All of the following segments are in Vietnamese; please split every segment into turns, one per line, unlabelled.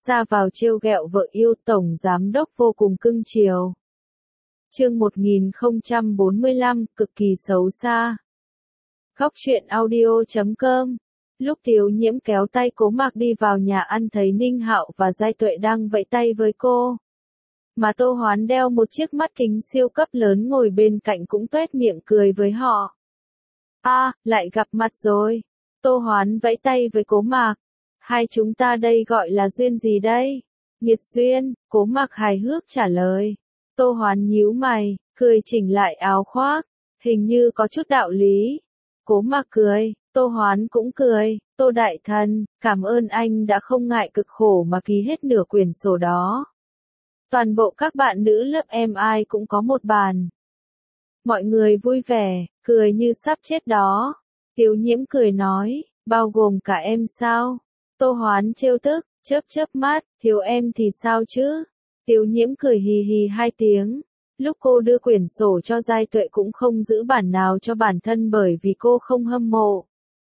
ra vào trêu ghẹo vợ yêu, tổng giám đốc vô cùng cưng chiều. Chương 1045, cực kỳ xấu xa. Góc truyện audio.com. Lúc Tiểu Nhiễm kéo tay Cố Mạc đi vào nhà ăn thấy Ninh Hạo và Giai Tuệ đang vẫy tay với cô. Mà Tô Hoán đeo một chiếc mắt kính siêu cấp lớn ngồi bên cạnh cũng tuét miệng cười với họ. Lại gặp mặt rồi. Tô Hoán vẫy tay với Cố Mạc. Hai chúng ta đây gọi là duyên gì đây? Nghiệt duyên, Cố Mạc hài hước trả lời. Tô Hoán nhíu mày, cười chỉnh lại áo khoác. Hình như có chút đạo lý. Cố Mạc cười, Tô Hoán cũng cười. Tô đại thần, cảm ơn anh đã không ngại cực khổ mà ký hết nửa quyển sổ đó. Toàn bộ các bạn nữ lớp em ai cũng có một bàn. Mọi người vui vẻ, cười như sắp chết đó. Tiểu Nhiễm cười nói, bao gồm cả em sao? Tô Hoán trêu tức, chớp mắt, thiếu em thì sao chứ? Tiểu Nhiễm cười hì hì 2 tiếng. Lúc cô đưa quyển sổ cho Giai Tuệ cũng không giữ bản nào cho bản thân bởi vì cô không hâm mộ.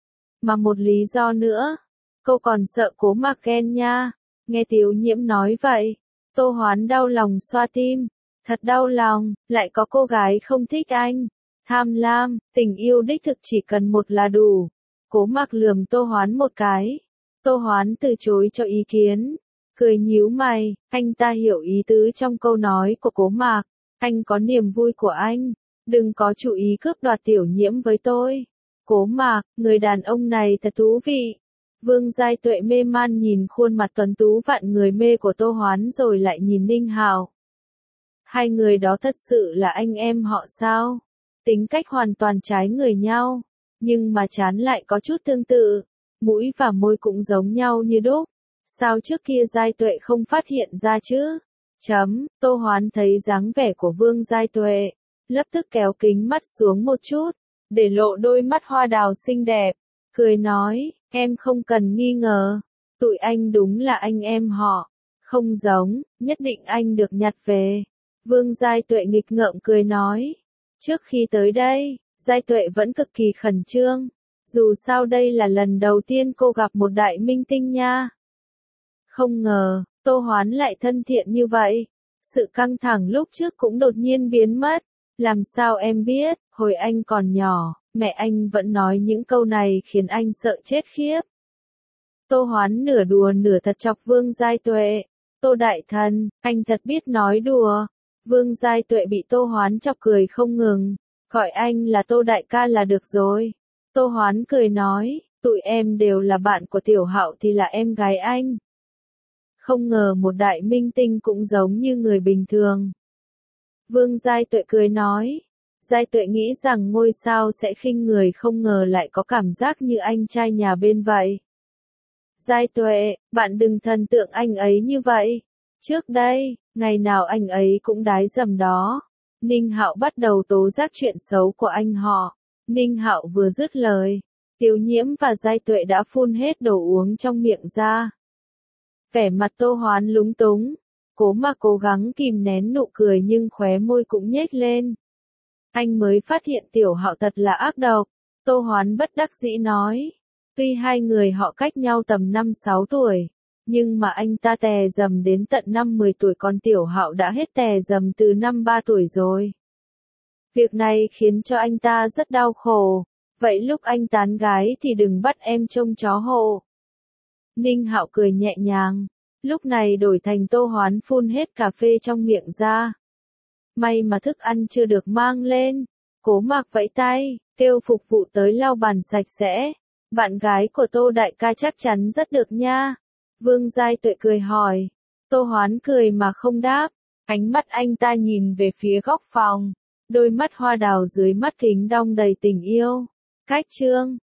Mà một lý do nữa, cô còn sợ Cố Mạc ghen nha. Nghe Tiểu Nhiễm nói vậy, Tô Hoán đau lòng xoa tim. Thật đau lòng, lại có cô gái không thích anh. Tham lam, tình yêu đích thực chỉ cần một là đủ. Cố Mạc lườm Tô Hoán một cái. Tô Hoán từ chối cho ý kiến. Cười nhíu mày, anh ta hiểu ý tứ trong câu nói của Cố Mạc. Anh có niềm vui của anh. Đừng có chủ ý cướp đoạt Tiểu Nhiễm với tôi. Cố Mạc, người đàn ông này thật thú vị. Vương Giai Tuệ mê man nhìn khuôn mặt tuấn tú vạn người mê của Tô Hoán rồi lại nhìn Ninh Hạo. Hai người đó thật sự là anh em họ sao? Tính cách hoàn toàn trái người nhau, nhưng mà trán lại có chút tương tự, mũi và môi cũng giống nhau như đúc. Sao trước kia Giai Tuệ không phát hiện ra chứ? Tô Hoán thấy dáng vẻ của Vương Giai Tuệ, lập tức kéo kính mắt xuống một chút, để lộ đôi mắt hoa đào xinh đẹp, cười nói, em không cần nghi ngờ, tụi anh đúng là anh em họ, không giống, nhất định anh được nhặt về. Vương Giai Tuệ nghịch ngợm cười nói. Trước khi tới đây, Giai Tuệ vẫn cực kỳ khẩn trương. Dù sao đây là lần đầu tiên cô gặp một đại minh tinh nha. Không ngờ, Tô Hoán lại thân thiện như vậy. Sự căng thẳng lúc trước cũng đột nhiên biến mất. Làm sao em biết, hồi anh còn nhỏ, mẹ anh vẫn nói những câu này khiến anh sợ chết khiếp. Tô Hoán nửa đùa nửa thật chọc Vương Giai Tuệ. Tô đại thần, anh thật biết nói đùa. Vương Giai Tuệ bị Tô Hoán chọc cười không ngừng. Gọi anh là Tô đại ca là được rồi. Tô Hoán cười nói, tụi em đều là bạn của Tiểu Hạo thì là em gái anh. Không ngờ một đại minh tinh cũng giống như người bình thường. Vương Giai Tuệ cười nói. Giai Tuệ nghĩ rằng ngôi sao sẽ khinh người, không ngờ lại có cảm giác như anh trai nhà bên vậy. Giai Tuệ, bạn đừng thần tượng anh ấy như vậy. Trước đây, ngày nào anh ấy cũng đái dầm đó. Ninh Hạo bắt đầu tố giác chuyện xấu của anh họ. Ninh Hạo vừa dứt lời, Tiểu Nhiễm và Giai Tuệ đã phun hết đồ uống trong miệng ra. Vẻ mặt Tô Hoán lúng túng. Cố Mạc cố gắng kìm nén nụ cười nhưng khóe môi cũng nhếch lên. Anh mới phát hiện Tiểu Hạo thật là ác độc. Tô Hoán bất đắc dĩ nói. Tuy hai người họ cách nhau tầm 5-6 tuổi. Nhưng mà anh ta tè dầm đến tận năm 10 tuổi, còn Tiểu Hạo đã hết tè dầm từ năm 3 tuổi rồi. Việc này khiến cho anh ta rất đau khổ. Vậy lúc anh tán gái thì đừng bắt em trông chó hộ. Ninh Hạo cười nhẹ nhàng. Lúc này đổi thành Tô Hoán phun hết cà phê trong miệng ra. May mà thức ăn chưa được mang lên. Cố Mạc vẫy tay, kêu phục vụ tới lau bàn sạch sẽ. Bạn gái của Tô đại ca chắc chắn rất được nha. Vương Giai Tuệ cười hỏi. Tô Hoán cười mà không đáp. Ánh mắt anh ta nhìn về phía góc phòng. Đôi mắt hoa đào dưới mắt kính đong đầy tình yêu. Cách chương